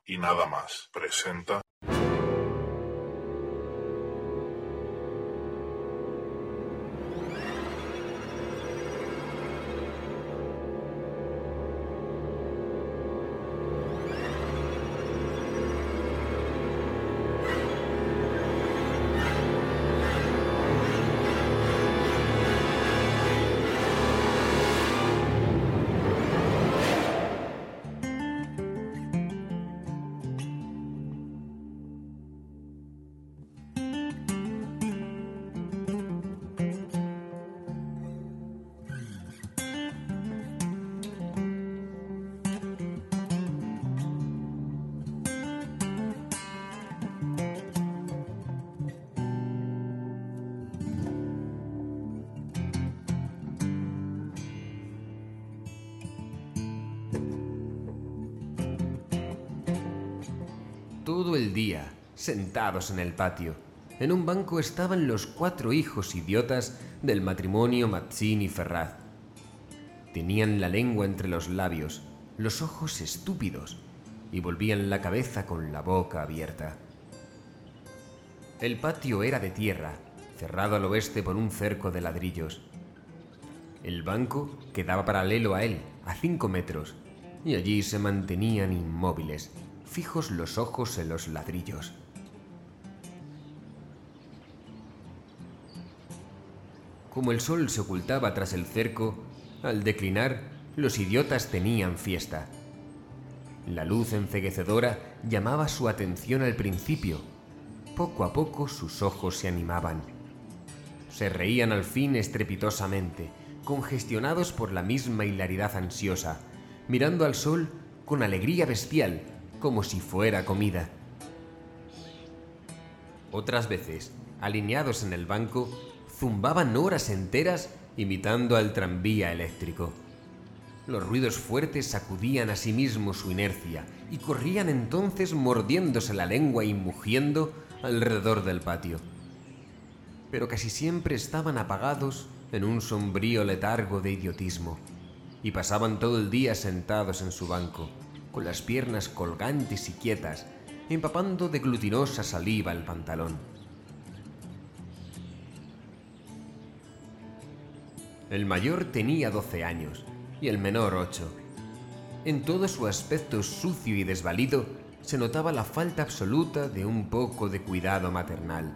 y nada más presenta... Todo el día, sentados en el patio, en un banco estaban los 4 hijos idiotas del matrimonio Mazzini-Ferraz. Tenían la lengua entre los labios, los ojos estúpidos y volvían la cabeza con la boca abierta. El patio era de tierra, cerrado al oeste por un cerco de ladrillos. El banco quedaba paralelo a él, a 5 metros, y allí se mantenían inmóviles, fijos los ojos en los ladrillos. Como el sol se ocultaba tras el cerco, al declinar, los idiotas tenían fiesta. La luz enceguecedora llamaba su atención al principio. Poco a poco sus ojos se animaban. Se reían al fin estrepitosamente, congestionados por la misma hilaridad ansiosa, mirando al sol con alegría bestial, como si fuera comida. Otras veces, alineados en el banco, zumbaban horas enteras imitando al tranvía eléctrico. Los ruidos fuertes sacudían a sí mismos su inercia y corrían entonces mordiéndose la lengua y mugiendo alrededor del patio. Pero casi siempre estaban apagados en un sombrío letargo de idiotismo y pasaban todo el día sentados en su banco, con las piernas colgantes y quietas, empapando de glutinosa saliva el pantalón. El mayor tenía 12 años y el menor 8. En todo su aspecto sucio y desvalido se notaba la falta absoluta de un poco de cuidado maternal.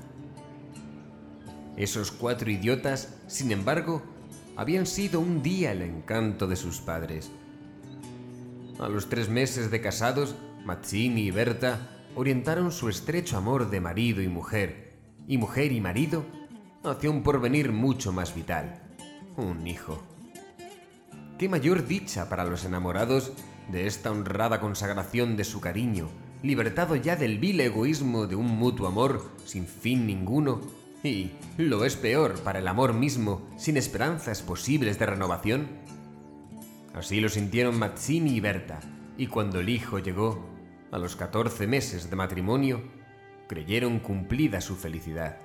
Esos 4 idiotas, sin embargo, habían sido un día el encanto de sus padres. A los 3 meses de casados, Mazzini y Berta orientaron su estrecho amor de marido y mujer y marido hacia un porvenir mucho más vital, un hijo. Qué mayor dicha para los enamorados de esta honrada consagración de su cariño, libertado ya del vil egoísmo de un mutuo amor sin fin ninguno, y, lo es peor, para el amor mismo, sin esperanzas posibles de renovación. Así lo sintieron Mazzini y Berta, y cuando el hijo llegó, a los 14 meses de matrimonio, creyeron cumplida su felicidad.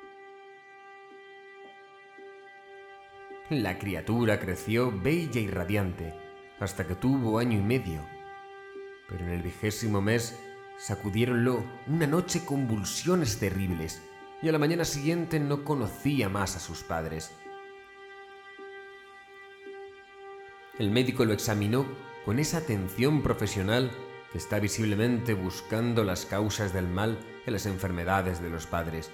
La criatura creció bella y radiante, hasta que tuvo 1 año y medio. Pero en el 20º mes sacudiéronlo una noche convulsiones terribles, y a la mañana siguiente no conocía más a sus padres. El médico lo examinó con esa atención profesional que está visiblemente buscando las causas del mal en las enfermedades de los padres.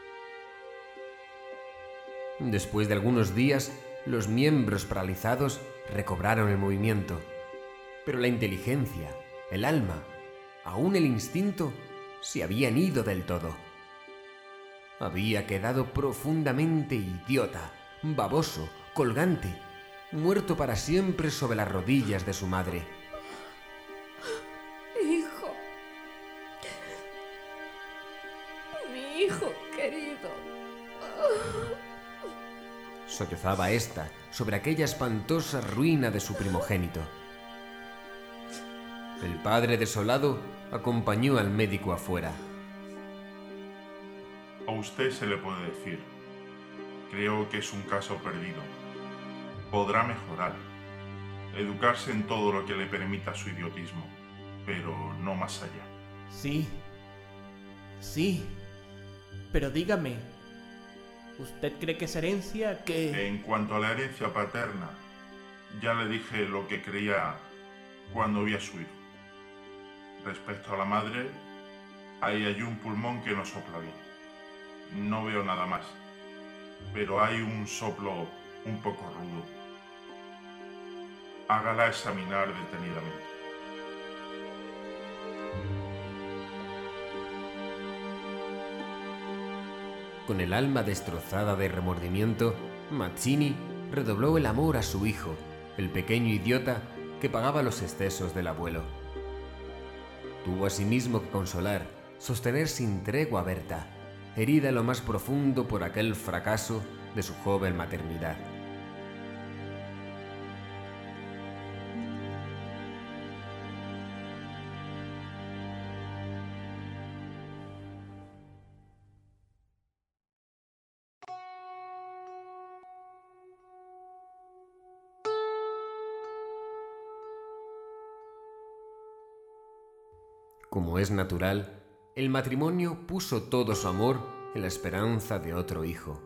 Después de algunos días, los miembros paralizados recobraron el movimiento, pero la inteligencia, el alma, aún el instinto, se habían ido del todo. Había quedado profundamente idiota, baboso, colgante, muerto para siempre sobre las rodillas de su madre. Hijo. Mi hijo querido. Sollozaba ésta sobre aquella espantosa ruina de su primogénito. El padre desolado acompañó al médico afuera. A usted se le puede decir, creo que es un caso perdido. Podrá mejorar, educarse en todo lo que le permita su idiotismo, pero no más allá. Sí, pero dígame, ¿usted cree que es herencia que...? En cuanto a la herencia paterna, ya le dije lo que creía cuando vi a su hijo. Respecto a la madre, ahí hay un pulmón que no sopla bien. No veo nada más, pero hay un soplo un poco rudo. Hágala examinar detenidamente. Con el alma destrozada de remordimiento, Mazzini redobló el amor a su hijo, el pequeño idiota que pagaba los excesos del abuelo. Tuvo asimismo que consolar, sostener sin tregua a Berta, herida en lo más profundo por aquel fracaso de su joven maternidad. Como es natural, el matrimonio puso todo su amor en la esperanza de otro hijo.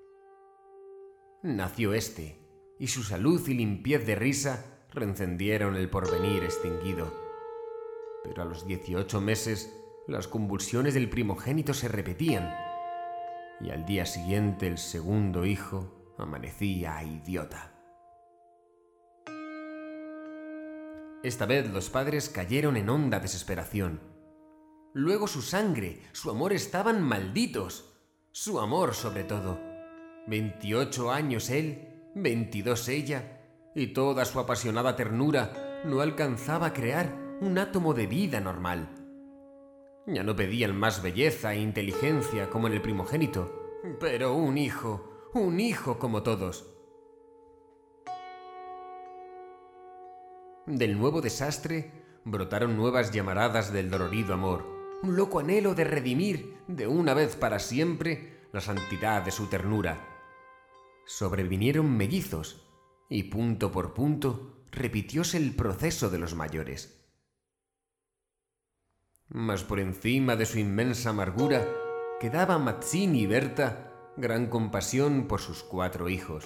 Nació este, y su salud y limpiez de risa reencendieron el porvenir extinguido. Pero a los 18 meses, las convulsiones del primogénito se repetían, y al día siguiente el segundo hijo amanecía idiota. Esta vez los padres cayeron en honda desesperación. Luego su sangre, su amor estaban malditos. Su amor, sobre todo. 28 años él, 22 ella, y toda su apasionada ternura no alcanzaba a crear un átomo de vida normal. Ya no pedían más belleza e inteligencia como en el primogénito, pero un hijo como todos. Del nuevo desastre brotaron nuevas llamaradas del dolorido amor, un loco anhelo de redimir de una vez para siempre la santidad de su ternura. Sobrevinieron mellizos y punto por punto repitióse el proceso de los mayores. Mas por encima de su inmensa amargura quedaba Mazzini y Berta gran compasión por sus 4 hijos.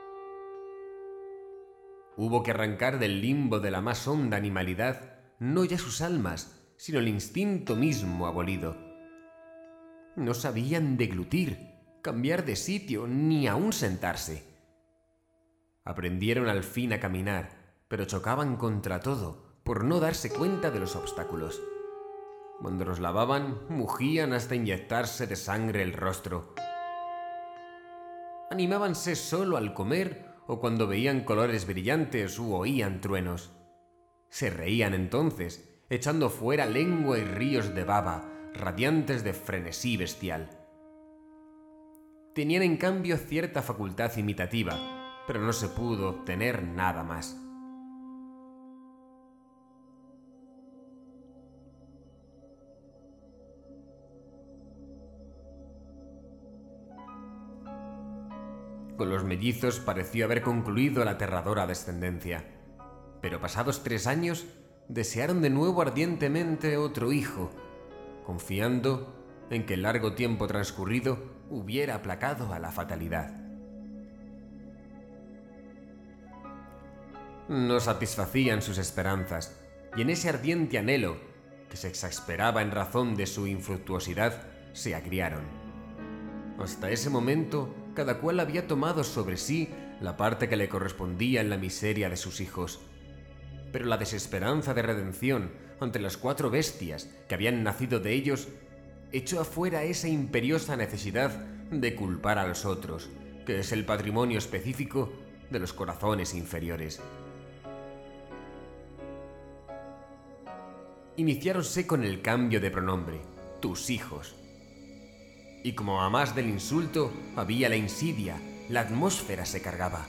Hubo que arrancar del limbo de la más honda animalidad no ya sus almas, sino el instinto mismo abolido. No sabían deglutir, cambiar de sitio, ni aún sentarse. Aprendieron al fin a caminar, pero chocaban contra todo, por no darse cuenta de los obstáculos. Cuando los lavaban, mugían hasta inyectarse de sangre el rostro. Animábanse solo al comer o cuando veían colores brillantes u oían truenos. Se reían entonces, echando fuera lengua y ríos de baba, radiantes de frenesí bestial. Tenían en cambio cierta facultad imitativa, pero no se pudo obtener nada más. Con los mellizos pareció haber concluido la aterradora descendencia, pero pasados 3 años desearon de nuevo ardientemente otro hijo, confiando en que el largo tiempo transcurrido hubiera aplacado a la fatalidad. No satisfacían sus esperanzas, y en ese ardiente anhelo, que se exasperaba en razón de su infructuosidad, se agriaron. Hasta ese momento, cada cual había tomado sobre sí la parte que le correspondía en la miseria de sus hijos. Pero la desesperanza de redención ante las 4 bestias que habían nacido de ellos echó afuera esa imperiosa necesidad de culpar a los otros, que es el patrimonio específico de los corazones inferiores. Iniciáronse con el cambio de pronombre, tus hijos. Y como a más del insulto había la insidia, la atmósfera se cargaba.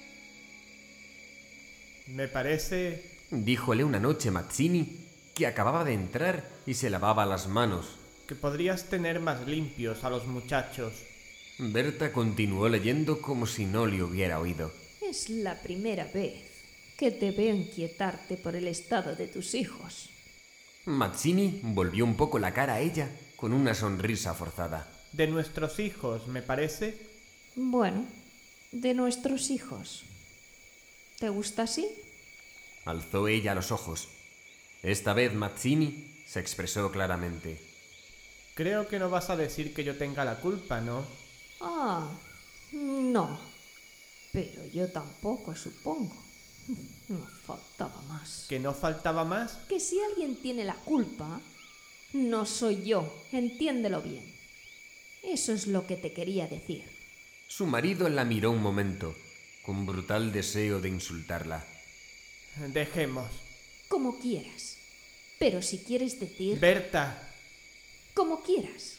Me parece... díjole una noche Mazzini, que acababa de entrar y se lavaba las manos. que podrías tener más limpios a los muchachos. Berta continuó leyendo como si no le hubiera oído. Es la primera vez que te veo inquietarte por el estado de tus hijos. Mazzini volvió un poco la cara a ella con una sonrisa forzada. De nuestros hijos, me parece. Bueno, de nuestros hijos. ¿Te gusta así? Alzó ella los ojos. Esta vez Mazzini se expresó claramente. Creo que no vas a decir que yo tenga la culpa, ¿no? Ah, no. Pero yo tampoco, supongo. No faltaba más. ¿Que no faltaba más? Que si alguien tiene la culpa, no soy yo, entiéndelo bien. Eso es lo que te quería decir. Su marido la miró un momento, con brutal deseo de insultarla. Dejemos. Como quieras. Pero si quieres decir... Berta. Como quieras.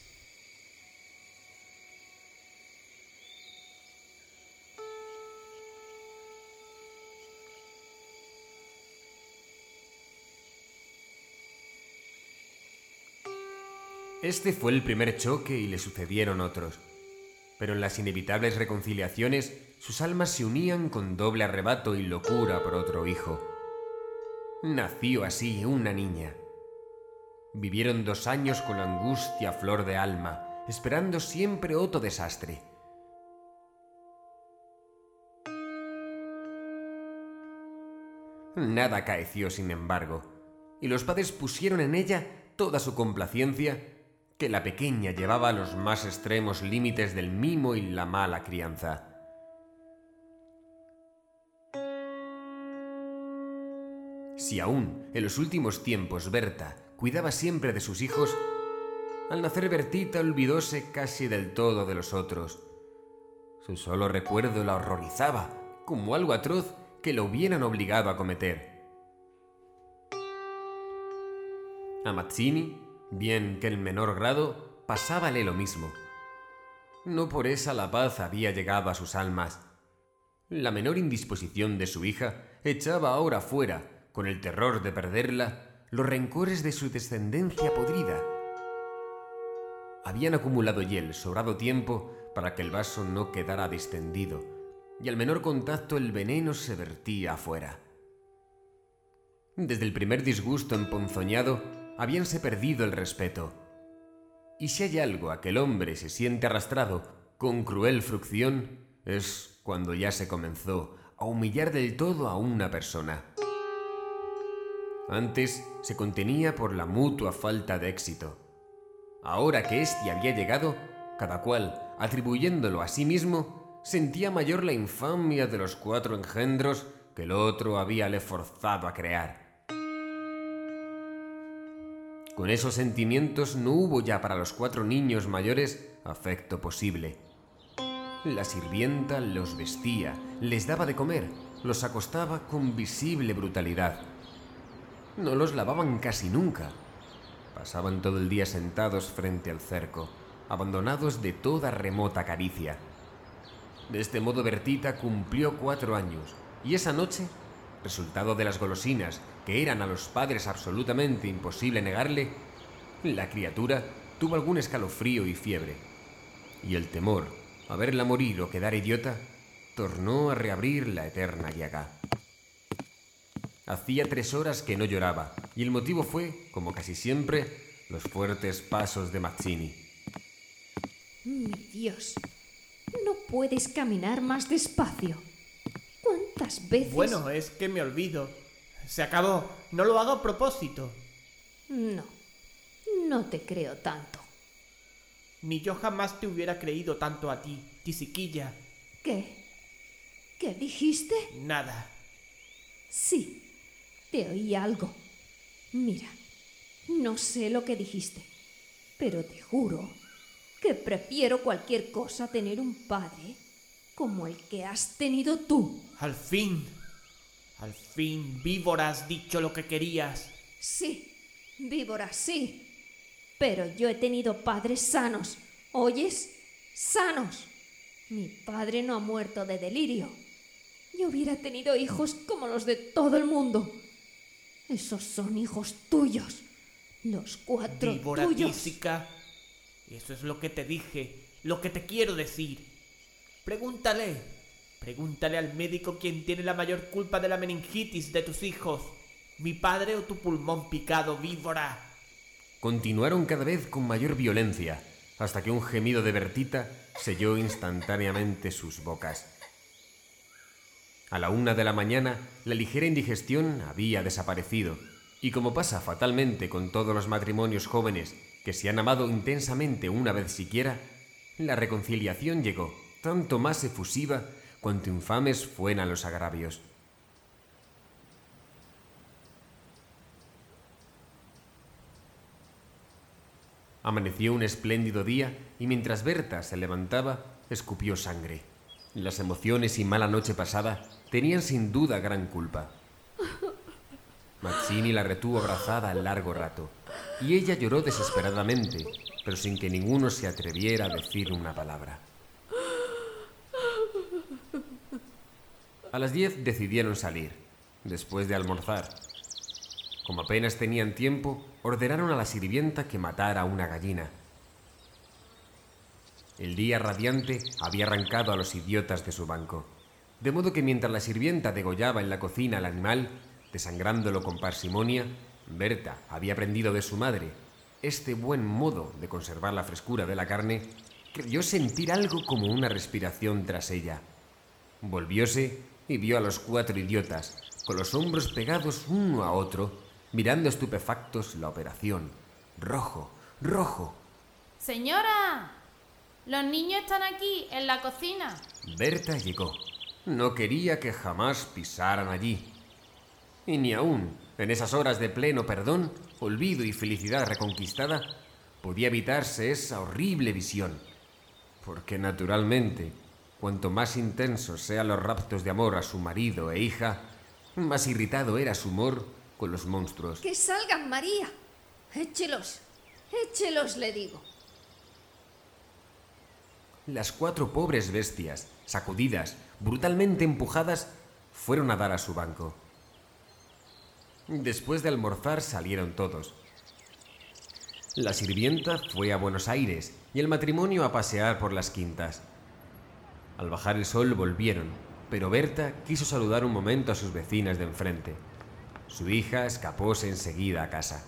Este fue el primer choque y le sucedieron otros. Pero en las inevitables reconciliaciones, sus almas se unían con doble arrebato y locura por otro hijo. Nació así una niña. Vivieron 2 años con la angustia a flor de alma, esperando siempre otro desastre. Nada acaeció, sin embargo, y los padres pusieron en ella toda su complacencia, que la pequeña llevaba a los más extremos límites del mimo y la mala crianza. Si aún en los últimos tiempos Berta cuidaba siempre de sus hijos, al nacer Bertita olvidóse casi del todo de los otros. Su solo recuerdo la horrorizaba, como algo atroz que lo hubieran obligado a cometer. A Mazzini, bien que en menor grado, pasábale lo mismo. No por esa la paz había llegado a sus almas. La menor indisposición de su hija echaba ahora fuera, con el terror de perderla, los rencores de su descendencia podrida. Habían acumulado hiel sobrado tiempo para que el vaso no quedara distendido, y al menor contacto el veneno se vertía afuera. Desde el primer disgusto emponzoñado, habíanse perdido el respeto. Y si hay algo a que el hombre se siente arrastrado con cruel frucción, es cuando ya se comenzó a humillar del todo a una persona. Antes se contenía por la mutua falta de éxito. Ahora que éste había llegado, cada cual, atribuyéndolo a sí mismo, sentía mayor la infamia de los 4 engendros que el otro habíale forzado a crear. Con esos sentimientos no hubo ya para los 4 niños mayores afecto posible. La sirvienta los vestía, les daba de comer, los acostaba con visible brutalidad. No los lavaban casi nunca. Pasaban todo el día sentados frente al cerco, abandonados de toda remota caricia. De este modo Bertita cumplió 4 años, y esa noche, resultado de las golosinas que eran a los padres absolutamente imposible negarle, la criatura tuvo algún escalofrío y fiebre, y el temor a verla morir o quedar idiota tornó a reabrir la eterna llaga. Hacía 3 horas que no lloraba, y el motivo fue, como casi siempre, los fuertes pasos de Mazzini. Mi Dios, no puedes caminar más despacio. ¿Cuántas veces? Bueno, es que me olvido. Se acabó. No lo hago a propósito. No, no te creo tanto. Ni yo jamás te hubiera creído tanto a ti, tisiquilla. ¿Qué? ¿Qué dijiste? Nada. Sí, te oí algo. Mira, no sé lo que dijiste, pero te juro que prefiero cualquier cosa a tener un padre como el que has tenido tú. Al fin, víbora, has dicho lo que querías. Sí, víbora, sí. Pero yo he tenido padres sanos, ¿oyes? Sanos. Mi padre no ha muerto de delirio. Yo hubiera tenido hijos como los de todo el mundo. Esos son hijos tuyos. Los 4 víbora tuyos. Tísica. Eso es lo que te dije, lo que te quiero decir. Pregúntale al médico quien tiene la mayor culpa de la meningitis de tus hijos. ¿Mi padre o tu pulmón picado, víbora? Continuaron cada vez con mayor violencia, hasta que un gemido de Bertita selló instantáneamente sus bocas. A la 1 de la mañana, la ligera indigestión había desaparecido, y como pasa fatalmente con todos los matrimonios jóvenes que se han amado intensamente una vez siquiera, la reconciliación llegó, tanto más efusiva cuanto infames fueran los agravios. Amaneció un espléndido día y mientras Berta se levantaba, escupió sangre. Las emociones y mala noche pasada tenían sin duda gran culpa. Mazzini la retuvo abrazada largo rato, y ella lloró desesperadamente, pero sin que ninguno se atreviera a decir una palabra. A las 10 decidieron salir, después de almorzar. Como apenas tenían tiempo, ordenaron a la sirvienta que matara una gallina. El día radiante había arrancado a los idiotas de su banco, de modo que mientras la sirvienta degollaba en la cocina al animal, desangrándolo con parsimonia, Berta había aprendido de su madre este buen modo de conservar la frescura de la carne. Creyó sentir algo como una respiración tras ella. Volvióse y vio a los 4 idiotas, con los hombros pegados uno a otro, mirando estupefactos la operación. Rojo, rojo. ¡Señora! Los niños están aquí, en la cocina. Berta llegó. No quería que jamás pisaran allí. Y ni aún, en esas horas de pleno perdón, olvido y felicidad reconquistada, podía evitarse esa horrible visión. Porque naturalmente, cuanto más intensos sean los raptos de amor a su marido e hija, más irritado era su humor con los monstruos. ¡Que salgan, María! ¡Échelos! ¡Échelos, le digo! Las 4 pobres bestias, sacudidas, brutalmente empujadas, fueron a dar a su banco. Después de almorzar salieron todos. La sirvienta fue a Buenos Aires y el matrimonio a pasear por las quintas. Al bajar el sol volvieron, pero Berta quiso saludar un momento a sus vecinas de enfrente. Su hija escapóse enseguida a casa.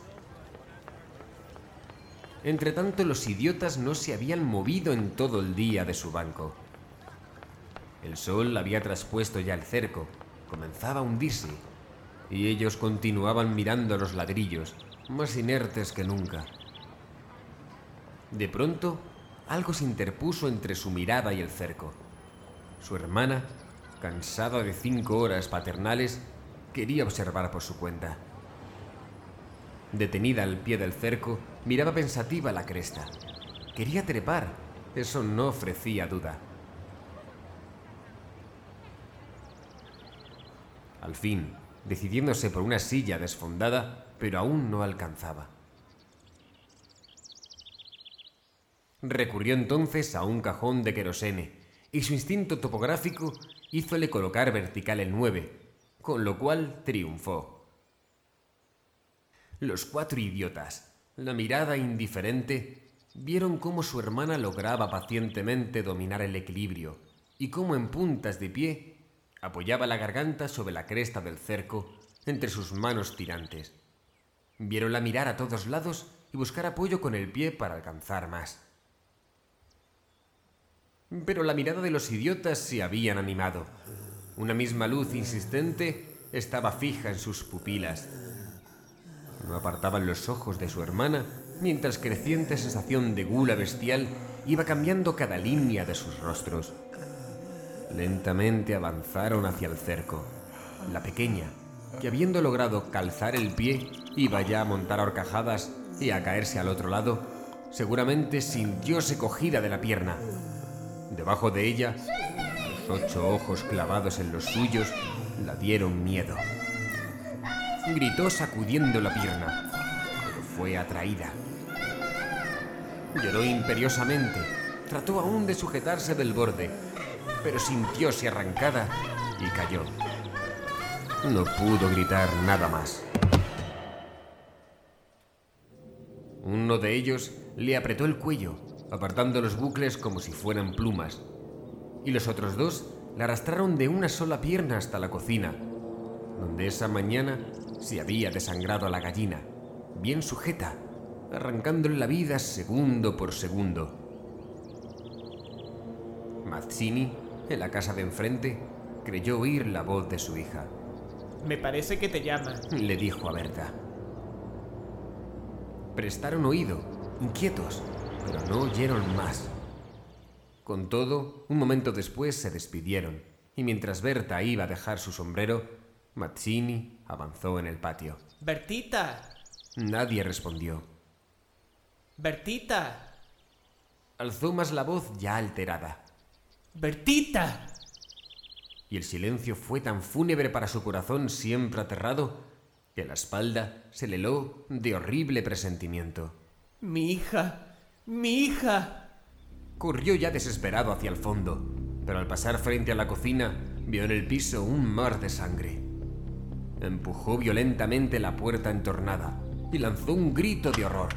Entretanto, los idiotas no se habían movido en todo el día de su banco. El sol había traspuesto ya el cerco, comenzaba a hundirse, y ellos continuaban mirando los ladrillos, más inertes que nunca. De pronto, algo se interpuso entre su mirada y el cerco. Su hermana, cansada de 5 horas paternales, quería observar por su cuenta. Detenida al pie del cerco, miraba pensativa la cresta. Quería trepar, eso no ofrecía duda. Al fin, decidiéndose por una silla desfondada, pero aún no alcanzaba. Recurrió entonces a un cajón de querosene, y su instinto topográfico hízole colocar vertical el 9, con lo cual triunfó. Los 4 idiotas, la mirada indiferente, vieron cómo su hermana lograba pacientemente dominar el equilibrio y cómo en puntas de pie apoyaba la garganta sobre la cresta del cerco entre sus manos tirantes. Viéronla mirar a todos lados y buscar apoyo con el pie para alcanzar más. Pero la mirada de los idiotas se habían animado. Una misma luz insistente estaba fija en sus pupilas. No apartaban los ojos de su hermana, mientras creciente sensación de gula bestial iba cambiando cada línea de sus rostros. Lentamente avanzaron hacia el cerco. La pequeña, que habiendo logrado calzar el pie, iba ya a montar a horcajadas y a caerse al otro lado, seguramente sintióse cogida de la pierna. Debajo de ella, los 8 ojos clavados en los suyos la dieron miedo. Gritó sacudiendo la pierna, pero fue atraída. Lloró imperiosamente, trató aún de sujetarse del borde, pero sintióse arrancada y cayó. No pudo gritar nada más. Uno de ellos le apretó el cuello, apartando los bucles como si fueran plumas, y los otros 2 la arrastraron de una sola pierna hasta la cocina, donde esa mañana se había desangrado a la gallina, bien sujeta, arrancándole la vida segundo por segundo. Mazzini, en la casa de enfrente, creyó oír la voz de su hija. Me parece que te llama. Le dijo a Berta. Prestaron oído, inquietos, pero no oyeron más. Con todo, un momento después se despidieron, y mientras Berta iba a dejar su sombrero, Mazzini avanzó en el patio. ¡Bertita! Nadie respondió. ¡Bertita! Alzó más la voz ya alterada. ¡Bertita! Y el silencio fue tan fúnebre para su corazón siempre aterrado que la espalda se le heló de horrible presentimiento. ¡Mi hija! ¡Mi hija! Corrió ya desesperado hacia el fondo, pero al pasar frente a la cocina vio en el piso un mar de sangre. Empujó violentamente la puerta entornada y lanzó un grito de horror.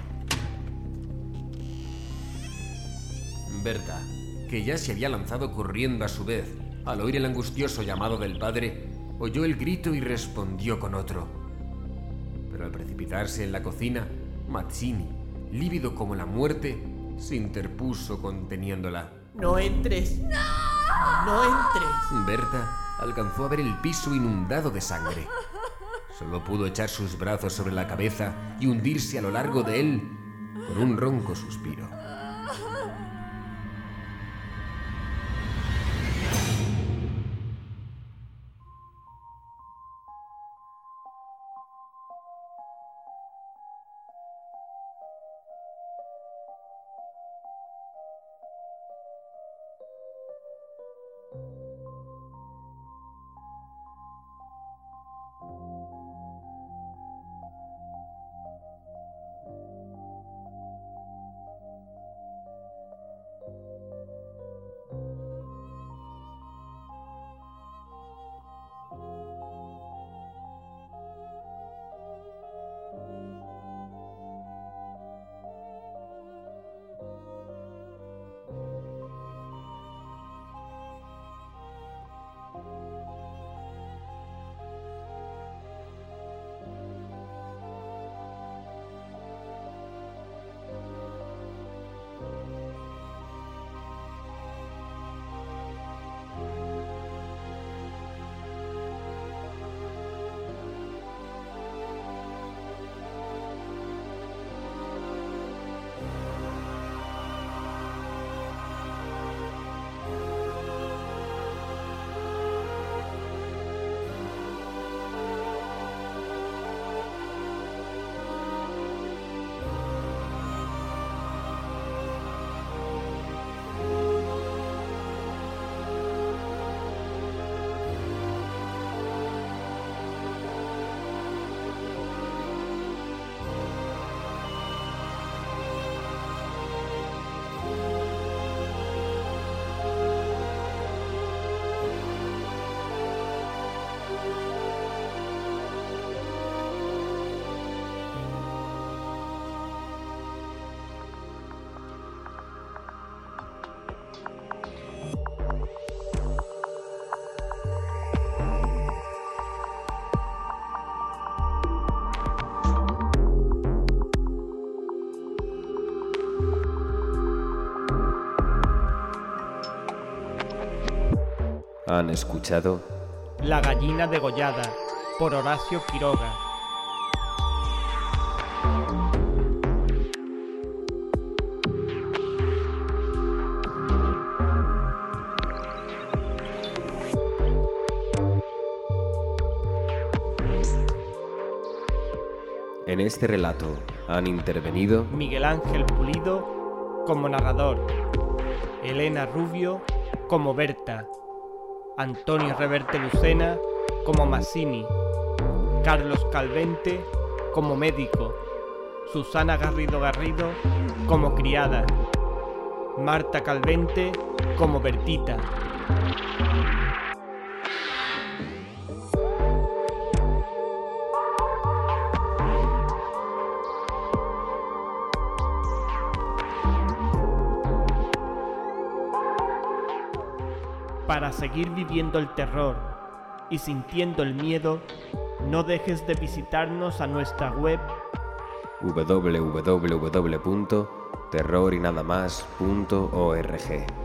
Berta, que ya se había lanzado corriendo a su vez, al oír el angustioso llamado del padre, oyó el grito y respondió con otro. Pero al precipitarse en la cocina, Mazzini, lívido como la muerte, se interpuso conteniéndola. ¡No entres! ¡No entres! Berta alcanzó a ver el piso inundado de sangre. Solo pudo echar sus brazos sobre la cabeza y hundirse a lo largo de él con un ronco suspiro. Han escuchado La gallina degollada, por Horacio Quiroga. En este relato han intervenido Miguel Ángel Pulido como narrador, Elena Rubio como Berta, Antonio Reverte Lucena como Mazzini, Carlos Calvente como médico, Susana Garrido Garrido como criada, Marta Calvente como Bertita. Para seguir viviendo el terror y sintiendo el miedo, No dejes de visitarnos a nuestra web www.terrorinadamas.org.